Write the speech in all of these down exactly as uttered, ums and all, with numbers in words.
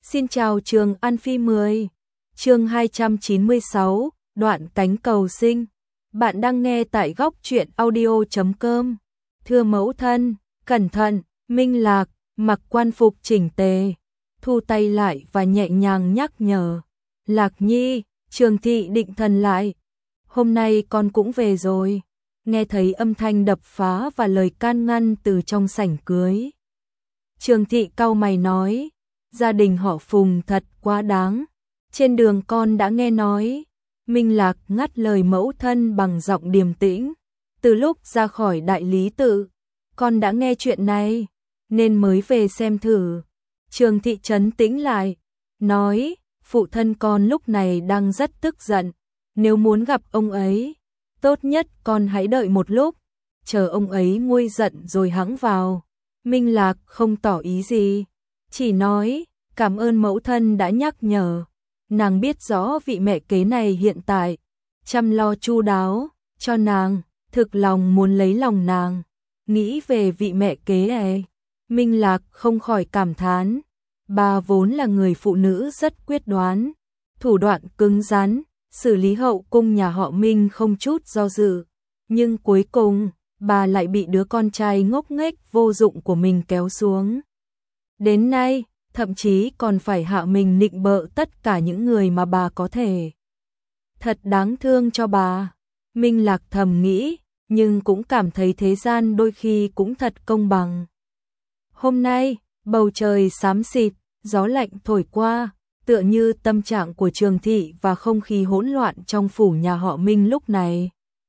Xin chào Trường An Phi mười. Chương hai trăm chín mươi sáu, đoạn cánh cầu sinh. Bạn đang nghe tại góc truyện audio chấm com. Thưa mẫu thân, cẩn thận, Minh Lạc mặc quan phục chỉnh tề, thu tay lại và nhẹ nhàng nhắc nhở. Lạc Nhi, Trường Thị định thần lại. Hôm nay con cũng về rồi. Nghe thấy âm thanh đập phá và lời can ngăn từ trong sảnh cưới. Trường Thị cau mày nói, gia đình họ Phùng thật quá đáng. Trên đường con đã nghe nói. Minh Lạc ngắt lời mẫu thân bằng giọng điềm tĩnh. Từ lúc ra khỏi đại lý tự, con đã nghe chuyện này, nên mới về xem thử. Trường Thị trấn tĩnh lại, nói, phụ thân con lúc này đang rất tức giận. Nếu muốn gặp ông ấy, tốt nhất con hãy đợi một lúc, chờ ông ấy nguôi giận rồi hẵng vào. Minh Lạc không tỏ ý gì, chỉ nói, cảm ơn mẫu thân đã nhắc nhở. Nàng biết rõ vị mẹ kế này hiện tại chăm lo chu đáo cho nàng, thực lòng muốn lấy lòng nàng. Nghĩ về vị mẹ kế ấy, Minh Lạc không khỏi cảm thán. Bà vốn là người phụ nữ rất quyết đoán, thủ đoạn cứng rắn, xử lý hậu cung nhà họ Minh không chút do dự. Nhưng cuối cùng, bà lại bị đứa con trai ngốc nghếch vô dụng của mình kéo xuống. Đến nay, thậm chí còn phải hạ mình nịnh bợ tất cả những người mà bà có thể. Thật đáng thương cho bà. Minh Lạc thầm nghĩ, nhưng cũng cảm thấy thế gian đôi khi cũng thật công bằng. Hôm nay, bầu trời xám xịt, gió lạnh thổi qua, tựa như tâm trạng của Trường Thị và không khí hỗn loạn trong phủ nhà họ Minh lúc này.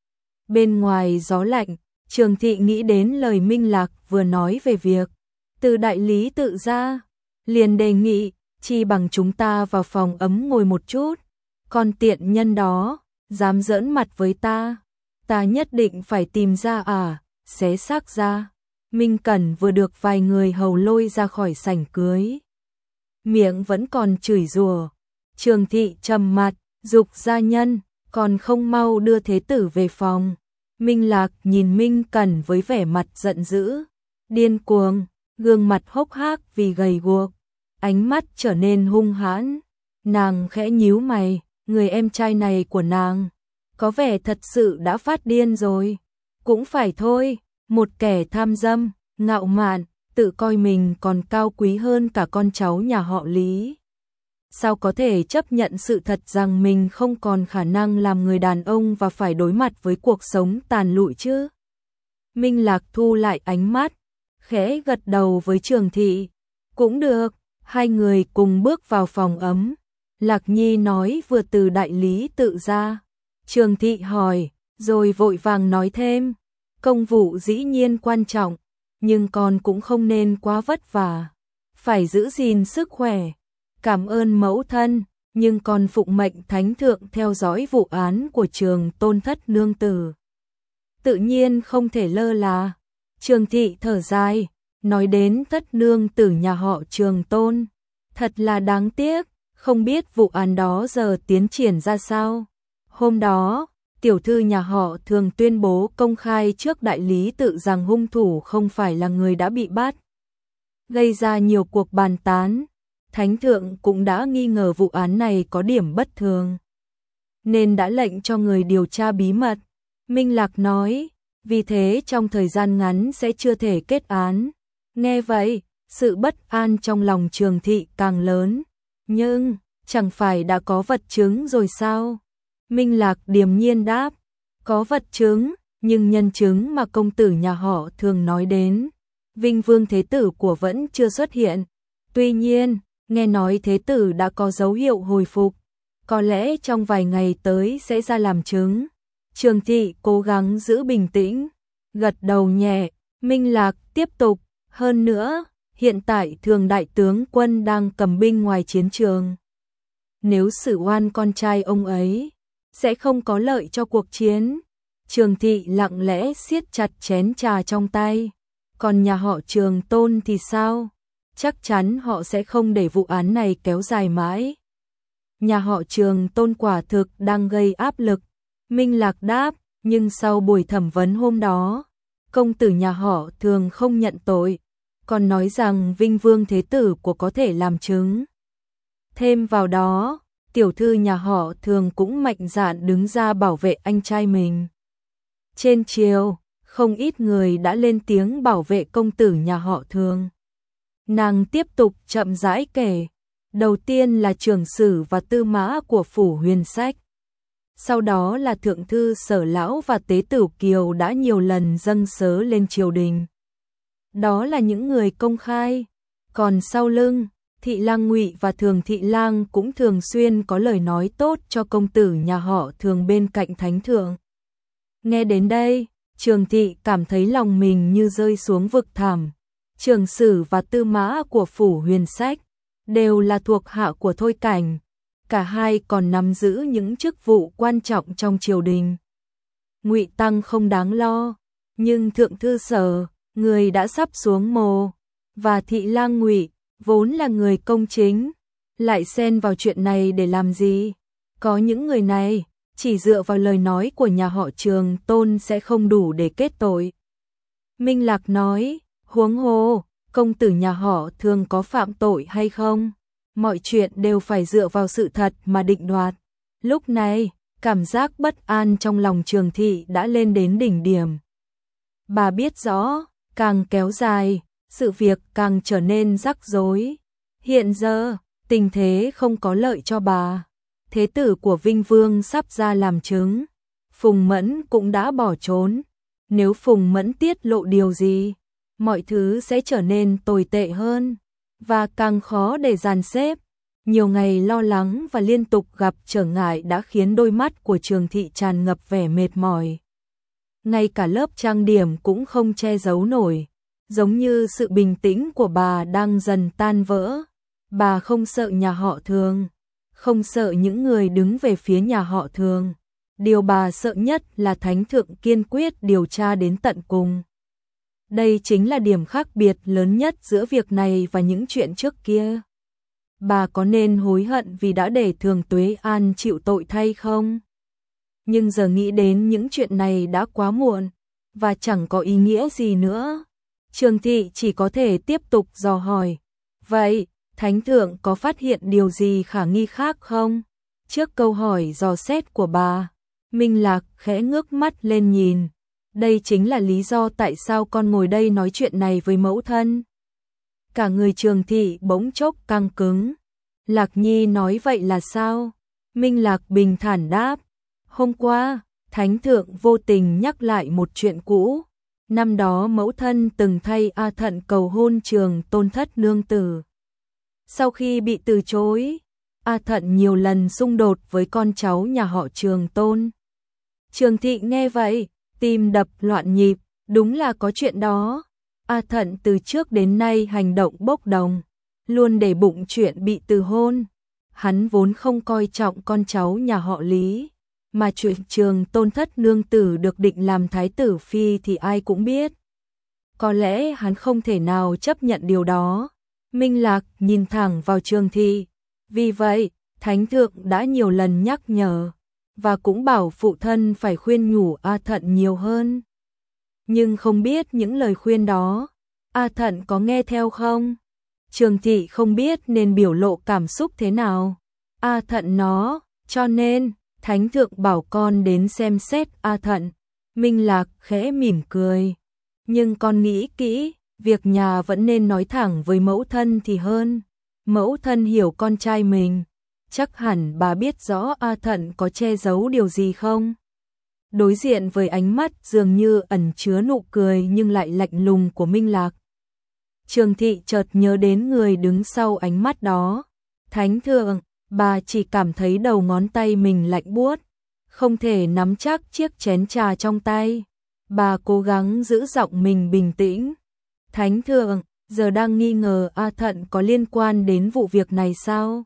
Bên ngoài gió lạnh, Trường Thị nghĩ đến lời Minh Lạc vừa nói về việc từ đại lý tự ra, liền đề nghị, chi bằng chúng ta vào phòng ấm ngồi một chút. Con tiện nhân đó, dám giỡn mặt với ta, ta nhất định phải tìm ra à, xé xác ra. Minh Cẩn vừa được vài người hầu lôi ra khỏi sảnh cưới, miệng vẫn còn chửi rủa. Trường Thị trầm mặt, giục gia nhân, còn không mau đưa thế tử về phòng. Minh Lạc nhìn Minh Cẩn với vẻ mặt giận dữ, điên cuồng, gương mặt hốc hác vì gầy guộc, ánh mắt trở nên hung hãn. Nàng khẽ nhíu mày, người em trai này của nàng có vẻ thật sự đã phát điên rồi. Cũng phải thôi, một kẻ tham dâm, ngạo mạn, tự coi mình còn cao quý hơn cả con cháu nhà họ Lý. Sao có thể chấp nhận sự thật rằng mình không còn khả năng làm người đàn ông và phải đối mặt với cuộc sống tàn lụi chứ? Minh Lạc thu lại ánh mắt, khẽ gật đầu với Trường Thị. Cũng được, hai người cùng bước vào phòng ấm. Lạc Nhi nói vừa từ đại lý tự ra. Trường Thị hỏi, rồi vội vàng nói thêm, công vụ dĩ nhiên quan trọng, nhưng con cũng không nên quá vất vả, phải giữ gìn sức khỏe. Cảm ơn mẫu thân, nhưng con phụng mệnh thánh thượng theo dõi vụ án của Trường Tôn thất nương tử, tự nhiên không thể lơ là. Trường Thị thở dài, nói đến thất nương tử nhà họ Trường Tôn, thật là đáng tiếc, không biết vụ án đó giờ tiến triển ra sao. Hôm đó, tiểu thư nhà họ Thường tuyên bố công khai trước đại lý tự rằng hung thủ không phải là người đã bị bắt, gây ra nhiều cuộc bàn tán. Thánh thượng cũng đã nghi ngờ vụ án này có điểm bất thường, nên đã lệnh cho người điều tra bí mật. Minh Lạc nói, vì thế trong thời gian ngắn sẽ chưa thể kết án. Nghe vậy, sự bất an trong lòng Trường Thị càng lớn. Nhưng, chẳng phải đã có vật chứng rồi sao? Minh Lạc điềm nhiên đáp, có vật chứng, nhưng nhân chứng mà công tử nhà họ thường nói đến, Vinh Vương Thế Tử của vẫn chưa xuất hiện. Tuy nhiên, nghe nói Thế Tử đã có dấu hiệu hồi phục, có lẽ trong vài ngày tới sẽ ra làm chứng. Trường Thị cố gắng giữ bình tĩnh, gật đầu nhẹ. Minh Lạc tiếp tục, hơn nữa, hiện tại Thường đại tướng quân đang cầm binh ngoài chiến trường. Nếu xử oan con trai ông ấy, sẽ không có lợi cho cuộc chiến. Trường Thị lặng lẽ siết chặt chén trà trong tay. Còn nhà họ Trường Tôn thì sao? Chắc chắn họ sẽ không để vụ án này kéo dài mãi. Nhà họ Trường Tôn quả thực đang gây áp lực. Minh Lạc đáp, nhưng sau buổi thẩm vấn hôm đó, công tử nhà họ Thường không nhận tội, còn nói rằng Vinh Vương Thế Tử của có thể làm chứng. Thêm vào đó, tiểu thư nhà họ Thường cũng mạnh dạn đứng ra bảo vệ anh trai mình. Trên triều, không ít người đã lên tiếng bảo vệ công tử nhà họ Thường. Nàng tiếp tục chậm rãi kể, đầu tiên là trưởng sử và tư mã của phủ Huyền Sách. Sau đó là thượng thư Sở Lão và tế tử Kiều đã nhiều lần dâng sớ lên triều đình. Đó là những người công khai, còn sau lưng, Thị Lang Ngụy và Thường Thị Lang cũng thường xuyên có lời nói tốt cho công tử nhà họ Thường bên cạnh thánh thượng. Nghe đến đây, Trường Thị cảm thấy lòng mình như rơi xuống vực thẳm. Trưởng sử và tư mã của phủ Huyền Sách đều là thuộc hạ của Thôi Cảnh, cả hai còn nắm giữ những chức vụ quan trọng trong triều đình. Ngụy Tăng không đáng lo, nhưng thượng thư Sở, người đã sắp xuống mồ, và Thị Lang Ngụy, vốn là người công chính, lại xen vào chuyện này để làm gì? Có những người này, chỉ dựa vào lời nói của nhà họ Trường Tôn sẽ không đủ để kết tội. Minh Lạc nói, huống hồ, công tử nhà họ Thường có phạm tội hay không? Mọi chuyện đều phải dựa vào sự thật mà định đoạt. Lúc này, cảm giác bất an trong lòng Trường Thị đã lên đến đỉnh điểm. Bà biết rõ, càng kéo dài, sự việc càng trở nên rắc rối. Hiện giờ, tình thế không có lợi cho bà. Thế tử của Vinh Vương sắp ra làm chứng. Phùng Mẫn cũng đã bỏ trốn. Nếu Phùng Mẫn tiết lộ điều gì, mọi thứ sẽ trở nên tồi tệ hơn, và càng khó để dàn xếp. Nhiều ngày lo lắng và liên tục gặp trở ngại đã khiến đôi mắt của Trường Thị tràn ngập vẻ mệt mỏi. Ngay cả lớp trang điểm cũng không che giấu nổi, giống như sự bình tĩnh của bà đang dần tan vỡ. Bà không sợ nhà họ Thường, không sợ những người đứng về phía nhà họ Thường. Điều bà sợ nhất là Thánh Thượng kiên quyết điều tra đến tận cùng. Đây chính là điểm khác biệt lớn nhất giữa việc này và những chuyện trước kia. Bà có nên hối hận vì đã để Thường Tuế An chịu tội thay không? Nhưng giờ nghĩ đến những chuyện này đã quá muộn, và chẳng có ý nghĩa gì nữa. Trường Thị chỉ có thể tiếp tục dò hỏi. Vậy, Thánh Thượng có phát hiện điều gì khả nghi khác không? Trước câu hỏi dò xét của bà, Minh Lạc khẽ ngước mắt lên nhìn. Đây chính là lý do tại sao con ngồi đây nói chuyện này với mẫu thân. Cả người Trường Thị bỗng chốc căng cứng. Lạc Nhi nói vậy là sao? Minh Lạc bình thản đáp. Hôm qua, Thánh Thượng vô tình nhắc lại một chuyện cũ. Năm đó mẫu thân từng thay A Thận cầu hôn Trường Tôn thất nương tử. Sau khi bị từ chối, A Thận nhiều lần xung đột với con cháu nhà họ Trường Tôn. Trường Thị nghe vậy, tim đập loạn nhịp, đúng là có chuyện đó. A Thận từ trước đến nay hành động bốc đồng, luôn để bụng chuyện bị từ hôn. Hắn vốn không coi trọng con cháu nhà họ Lý, mà chuyện Trường Tôn thất nương tử được định làm thái tử phi thì ai cũng biết. Có lẽ hắn không thể nào chấp nhận điều đó. Minh Lạc nhìn thẳng vào Trường Thị. Vì vậy, Thánh Thượng đã nhiều lần nhắc nhở, và cũng bảo phụ thân phải khuyên nhủ A Thận nhiều hơn. Nhưng không biết những lời khuyên đó, A Thận có nghe theo không? Trường Thị không biết nên biểu lộ cảm xúc thế nào. A Thận nó, cho nên, Thánh Thượng bảo con đến xem xét A Thận. Minh Lạc khẽ mỉm cười. Nhưng con nghĩ kỹ, việc nhà vẫn nên nói thẳng với mẫu thân thì hơn. Mẫu thân hiểu con trai mình. Chắc hẳn bà biết rõ A Thận có che giấu điều gì không? Đối diện với ánh mắt dường như ẩn chứa nụ cười nhưng lại lạnh lùng của Minh Lạc, Trường Thị chợt nhớ đến người đứng sau ánh mắt đó. Thánh Thượng, bà chỉ cảm thấy đầu ngón tay mình lạnh buốt, không thể nắm chắc chiếc chén trà trong tay. Bà cố gắng giữ giọng mình bình tĩnh. Thánh Thượng, giờ đang nghi ngờ A Thận có liên quan đến vụ việc này sao?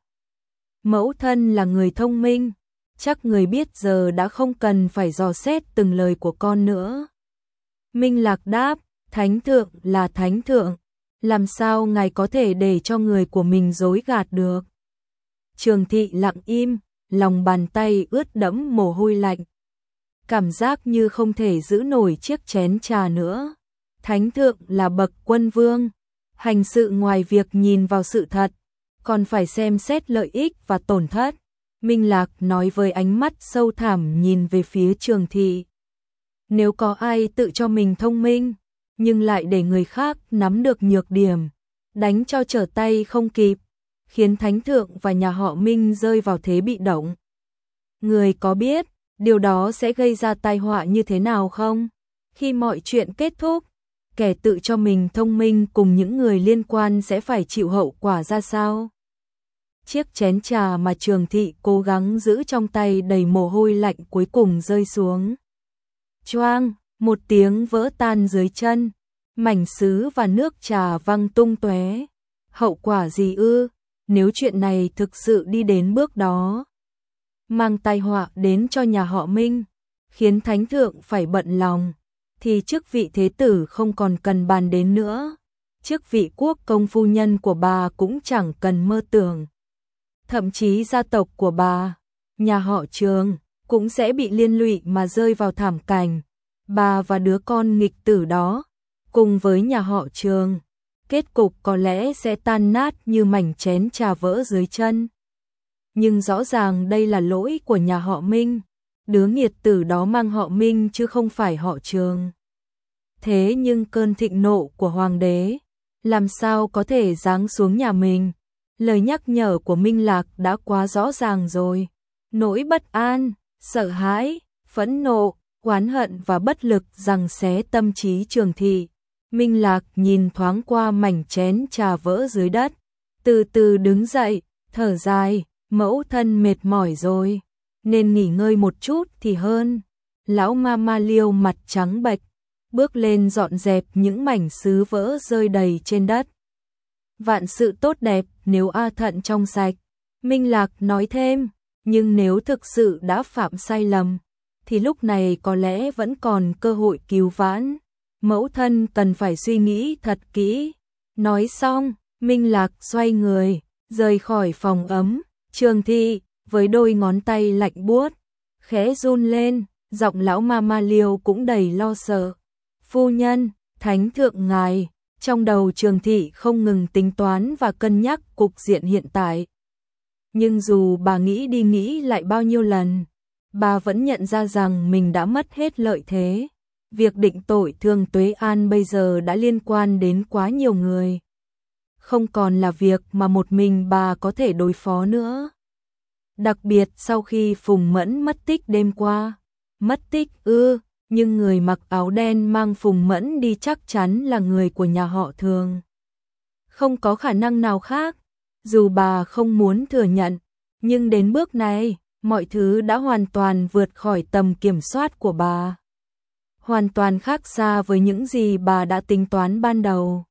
Mẫu thân là người thông minh, chắc người biết giờ đã không cần phải dò xét từng lời của con nữa. Minh Lạc đáp, Thánh Thượng là Thánh Thượng, làm sao ngài có thể để cho người của mình dối gạt được? Trường Thị lặng im, lòng bàn tay ướt đẫm mồ hôi lạnh. Cảm giác như không thể giữ nổi chiếc chén trà nữa. Thánh Thượng là bậc quân vương, hành sự ngoài việc nhìn vào sự thật, còn phải xem xét lợi ích và tổn thất. Minh Lạc nói với ánh mắt sâu thẳm nhìn về phía Trường Thị. Nếu có ai tự cho mình thông minh, nhưng lại để người khác nắm được nhược điểm, đánh cho trở tay không kịp, khiến Thánh Thượng và nhà họ Minh rơi vào thế bị động. Người có biết điều đó sẽ gây ra tai họa như thế nào không? Khi mọi chuyện kết thúc, kẻ tự cho mình thông minh cùng những người liên quan sẽ phải chịu hậu quả ra sao? Chiếc chén trà mà Trường Thị cố gắng giữ trong tay đầy mồ hôi lạnh cuối cùng rơi xuống. Choang, một tiếng vỡ tan dưới chân, mảnh sứ và nước trà văng tung tóe. Hậu quả gì ư? Nếu chuyện này thực sự đi đến bước đó, mang tai họa đến cho nhà họ Minh, khiến Thánh Thượng phải bận lòng, thì chức vị thế tử không còn cần bàn đến nữa. Chức vị quốc công phu nhân của bà cũng chẳng cần mơ tưởng. Thậm chí gia tộc của bà, nhà họ Trường, cũng sẽ bị liên lụy mà rơi vào thảm cảnh. Bà và đứa con nghịch tử đó, cùng với nhà họ Trường, kết cục có lẽ sẽ tan nát như mảnh chén trà vỡ dưới chân. Nhưng rõ ràng đây là lỗi của nhà họ Minh, đứa nghiệt tử đó mang họ Minh chứ không phải họ Trường. Thế nhưng cơn thịnh nộ của hoàng đế, làm sao có thể giáng xuống nhà mình? Lời nhắc nhở của Minh Lạc đã quá rõ ràng rồi. Nỗi bất an, sợ hãi, phẫn nộ, oán hận và bất lực giằng xé tâm trí Trường Thị. Minh Lạc nhìn thoáng qua mảnh chén trà vỡ dưới đất, từ từ đứng dậy, thở dài, mẫu thân mệt mỏi rồi, nên nghỉ ngơi một chút thì hơn. Lão Mama Liêu mặt trắng bệch, bước lên dọn dẹp những mảnh sứ vỡ rơi đầy trên đất. Vạn sự tốt đẹp nếu A Thận trong sạch, Minh Lạc nói thêm, nhưng nếu thực sự đã phạm sai lầm, thì lúc này có lẽ vẫn còn cơ hội cứu vãn. Mẫu thân cần phải suy nghĩ thật kỹ. Nói xong, Minh Lạc xoay người, rời khỏi phòng ấm. Trường Thị, với đôi ngón tay lạnh buốt, khẽ run lên, giọng lão Mama Liêu cũng đầy lo sợ. Phu nhân, Thánh Thượng ngài, trong đầu Trường Thị không ngừng tính toán và cân nhắc cục diện hiện tại. Nhưng dù bà nghĩ đi nghĩ lại bao nhiêu lần, bà vẫn nhận ra rằng mình đã mất hết lợi thế. Việc định tội Thương Tuế An bây giờ đã liên quan đến quá nhiều người. Không còn là việc mà một mình bà có thể đối phó nữa. Đặc biệt sau khi Phùng Mẫn mất tích đêm qua. Mất tích ư, nhưng người mặc áo đen mang Phùng Mẫn đi chắc chắn là người của nhà họ Thường. Không có khả năng nào khác, dù bà không muốn thừa nhận, nhưng đến bước này, mọi thứ đã hoàn toàn vượt khỏi tầm kiểm soát của bà. Hoàn toàn khác xa với những gì bà đã tính toán ban đầu.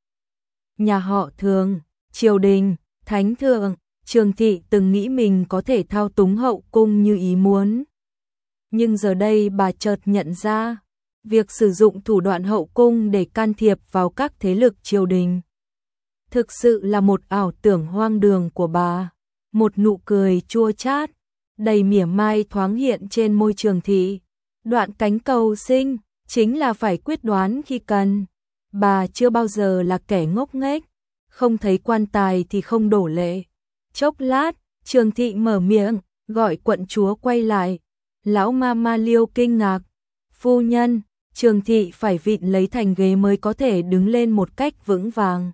Nhà họ Thường, triều đình, Thánh Thượng, Trường Thị từng nghĩ mình có thể thao túng hậu cung như ý muốn. Nhưng giờ đây bà chợt nhận ra, việc sử dụng thủ đoạn hậu cung để can thiệp vào các thế lực triều đình thực sự là một ảo tưởng hoang đường của bà. Một nụ cười chua chát, đầy mỉa mai thoáng hiện trên môi Trường Thị. Đoạn cánh cầu sinh chính là phải quyết đoán khi cần. Bà chưa bao giờ là kẻ ngốc nghếch, không thấy quan tài thì không đổ lệ. Chốc lát, Trường Thị mở miệng, gọi quận chúa quay lại. Lão Mama Liêu kinh ngạc. Phu nhân, Trường Thị phải vịn lấy thành ghế mới có thể đứng lên một cách vững vàng.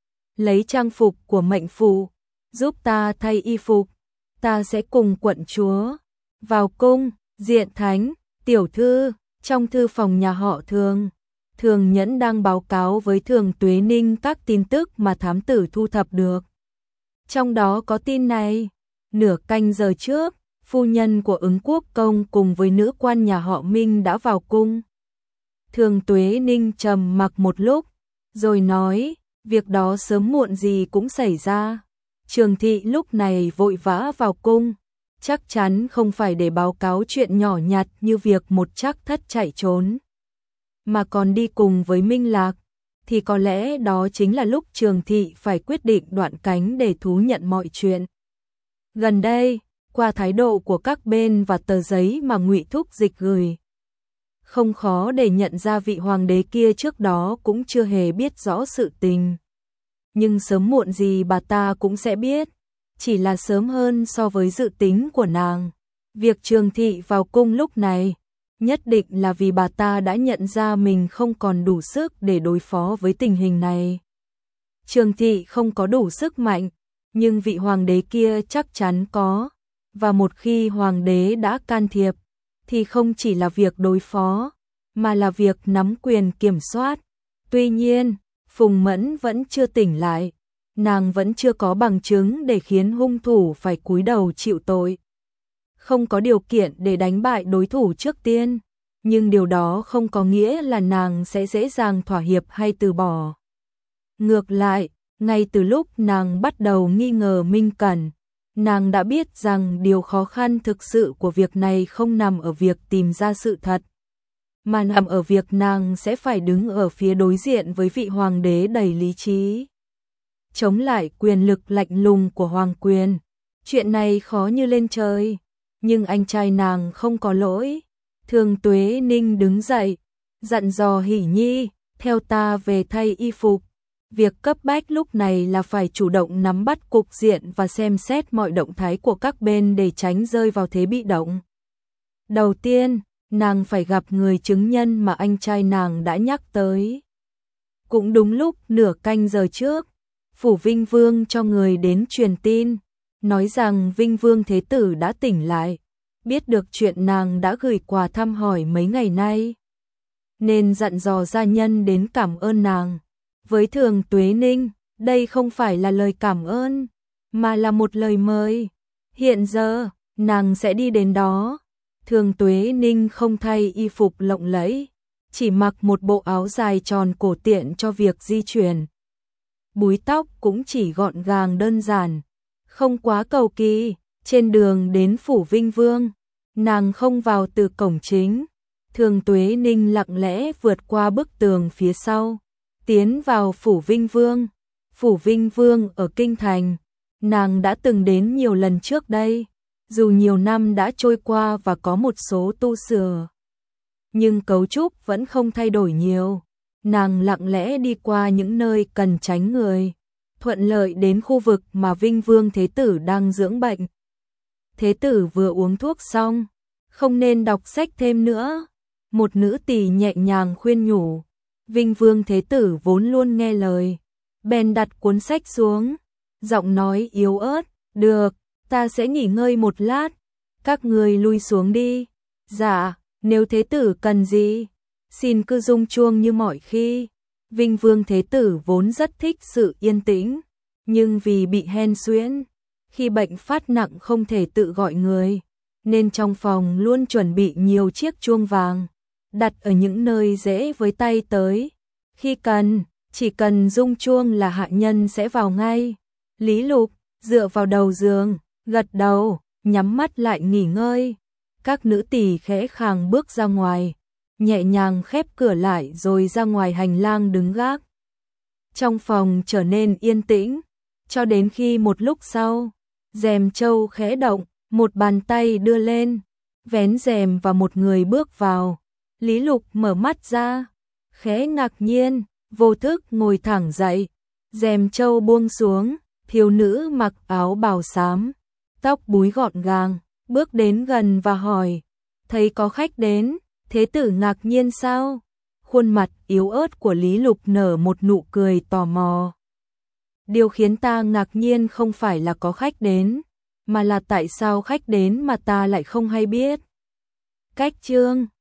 Lấy trang phục của mệnh phụ, giúp ta thay y phục. Ta sẽ cùng quận chúa vào cung. Diện Thánh, tiểu thư, trong thư phòng nhà họ Thường, Thường Nhẫn đang báo cáo với Thường Tuế Ninh các tin tức mà thám tử thu thập được. Trong đó có tin này, nửa canh giờ trước, phu nhân của Ứng Quốc công cùng với nữ quan nhà họ Minh đã vào cung. Thường Tuế Ninh trầm mặc một lúc, rồi nói, việc đó sớm muộn gì cũng xảy ra. Trường Thị lúc này vội vã vào cung, chắc chắn không phải để báo cáo chuyện nhỏ nhặt như việc một trác thất chạy trốn, mà còn đi cùng với Minh Lạc, thì có lẽ đó chính là lúc Trường Thị phải quyết định đoạn cánh để thú nhận mọi chuyện. Gần đây, qua thái độ của các bên và tờ giấy mà Ngụy Thúc Dịch gửi, không khó để nhận ra vị hoàng đế kia trước đó cũng chưa hề biết rõ sự tình. Nhưng sớm muộn gì bà ta cũng sẽ biết. chỉ là sớm hơn so với dự tính của nàng. Việc Trường Thị vào cung lúc này, nhất định là vì bà ta đã nhận ra mình không còn đủ sức để đối phó với tình hình này. Trường Thị không có đủ sức mạnh, nhưng vị hoàng đế kia chắc chắn có, và một khi hoàng đế đã can thiệp, thì không chỉ là việc đối phó, mà là việc nắm quyền kiểm soát. Tuy nhiên, Phùng Mẫn vẫn chưa tỉnh lại, nàng vẫn chưa có bằng chứng để khiến hung thủ phải cúi đầu chịu tội. Không có điều kiện để đánh bại đối thủ trước tiên, nhưng điều đó không có nghĩa là nàng sẽ dễ dàng thỏa hiệp hay từ bỏ. Ngược lại, ngay từ lúc nàng bắt đầu nghi ngờ Minh Cẩn, nàng đã biết rằng điều khó khăn thực sự của việc này không nằm ở việc tìm ra sự thật, mà nằm ở việc nàng sẽ phải đứng ở phía đối diện với vị hoàng đế đầy lý trí, chống lại quyền lực lạnh lùng của hoàng quyền. Chuyện này khó như lên trời, nhưng anh trai nàng không có lỗi. Thường Tuế Ninh đứng dậy, dặn dò Hỷ Nhi, theo ta về thay y phục. Việc cấp bách lúc này là phải chủ động nắm bắt cục diện và xem xét mọi động thái của các bên để tránh rơi vào thế bị động. Đầu tiên, nàng phải gặp người chứng nhân mà anh trai nàng đã nhắc tới. Cũng đúng lúc nửa canh giờ trước, Phủ Vinh Vương cho người đến truyền tin, nói rằng Vinh Vương Thế Tử đã tỉnh lại, biết được chuyện nàng đã gửi quà thăm hỏi mấy ngày nay, nên dặn dò gia nhân đến cảm ơn nàng. Với Thường Tuế Ninh, đây không phải là lời cảm ơn, mà là một lời mời. Hiện giờ, nàng sẽ đi đến đó. Thường Tuế Ninh không thay y phục lộng lẫy, chỉ mặc một bộ áo dài tròn cổ tiện cho việc di chuyển. Búi tóc cũng chỉ gọn gàng đơn giản, không quá cầu kỳ. Trên đường đến Phủ Vinh Vương, nàng không vào từ cổng chính. Thường Tuế Ninh lặng lẽ vượt qua bức tường phía sau, tiến vào Phủ Vinh Vương. Phủ Vinh Vương ở Kinh Thành, nàng đã từng đến nhiều lần trước đây, dù nhiều năm đã trôi qua và có một số tu sửa, nhưng cấu trúc vẫn không thay đổi nhiều. Nàng lặng lẽ đi qua những nơi cần tránh người, thuận lợi đến khu vực mà Vinh Vương Thế Tử đang dưỡng bệnh. Thế Tử vừa uống thuốc xong, không nên đọc sách thêm nữa. Một nữ tỳ nhẹ nhàng khuyên nhủ. Vinh Vương Thế Tử vốn luôn nghe lời, bèn đặt cuốn sách xuống, giọng nói yếu ớt, được, ta sẽ nghỉ ngơi một lát, các người lui xuống đi. Dạ, nếu Thế Tử cần gì, xin cứ rung chuông như mọi khi. Vinh Vương Thế Tử vốn rất thích sự yên tĩnh, nhưng vì bị hen suyễn, khi bệnh phát nặng không thể tự gọi người, nên trong phòng luôn chuẩn bị nhiều chiếc chuông vàng, đặt ở những nơi dễ với tay tới. Khi cần, chỉ cần rung chuông là hạ nhân sẽ vào ngay. Lý Lục dựa vào đầu giường, gật đầu, nhắm mắt lại nghỉ ngơi. Các nữ tỳ khẽ khàng bước ra ngoài, nhẹ nhàng khép cửa lại rồi ra ngoài hành lang đứng gác. Trong phòng trở nên yên tĩnh, cho đến khi một lúc sau, rèm trâu khẽ động, một bàn tay đưa lên, vén rèm và một người bước vào. Lý Lục mở mắt ra, khẽ ngạc nhiên, vô thức ngồi thẳng dậy, rèm trâu buông xuống, thiếu nữ mặc áo bào xám, tóc búi gọn gàng, bước đến gần và hỏi, thấy có khách đến. Thế Tử ngạc nhiên sao? Khuôn mặt yếu ớt của Lý Lục nở một nụ cười tò mò. Điều khiến ta ngạc nhiên không phải là có khách đến, mà là tại sao khách đến mà ta lại không hay biết. Cách chương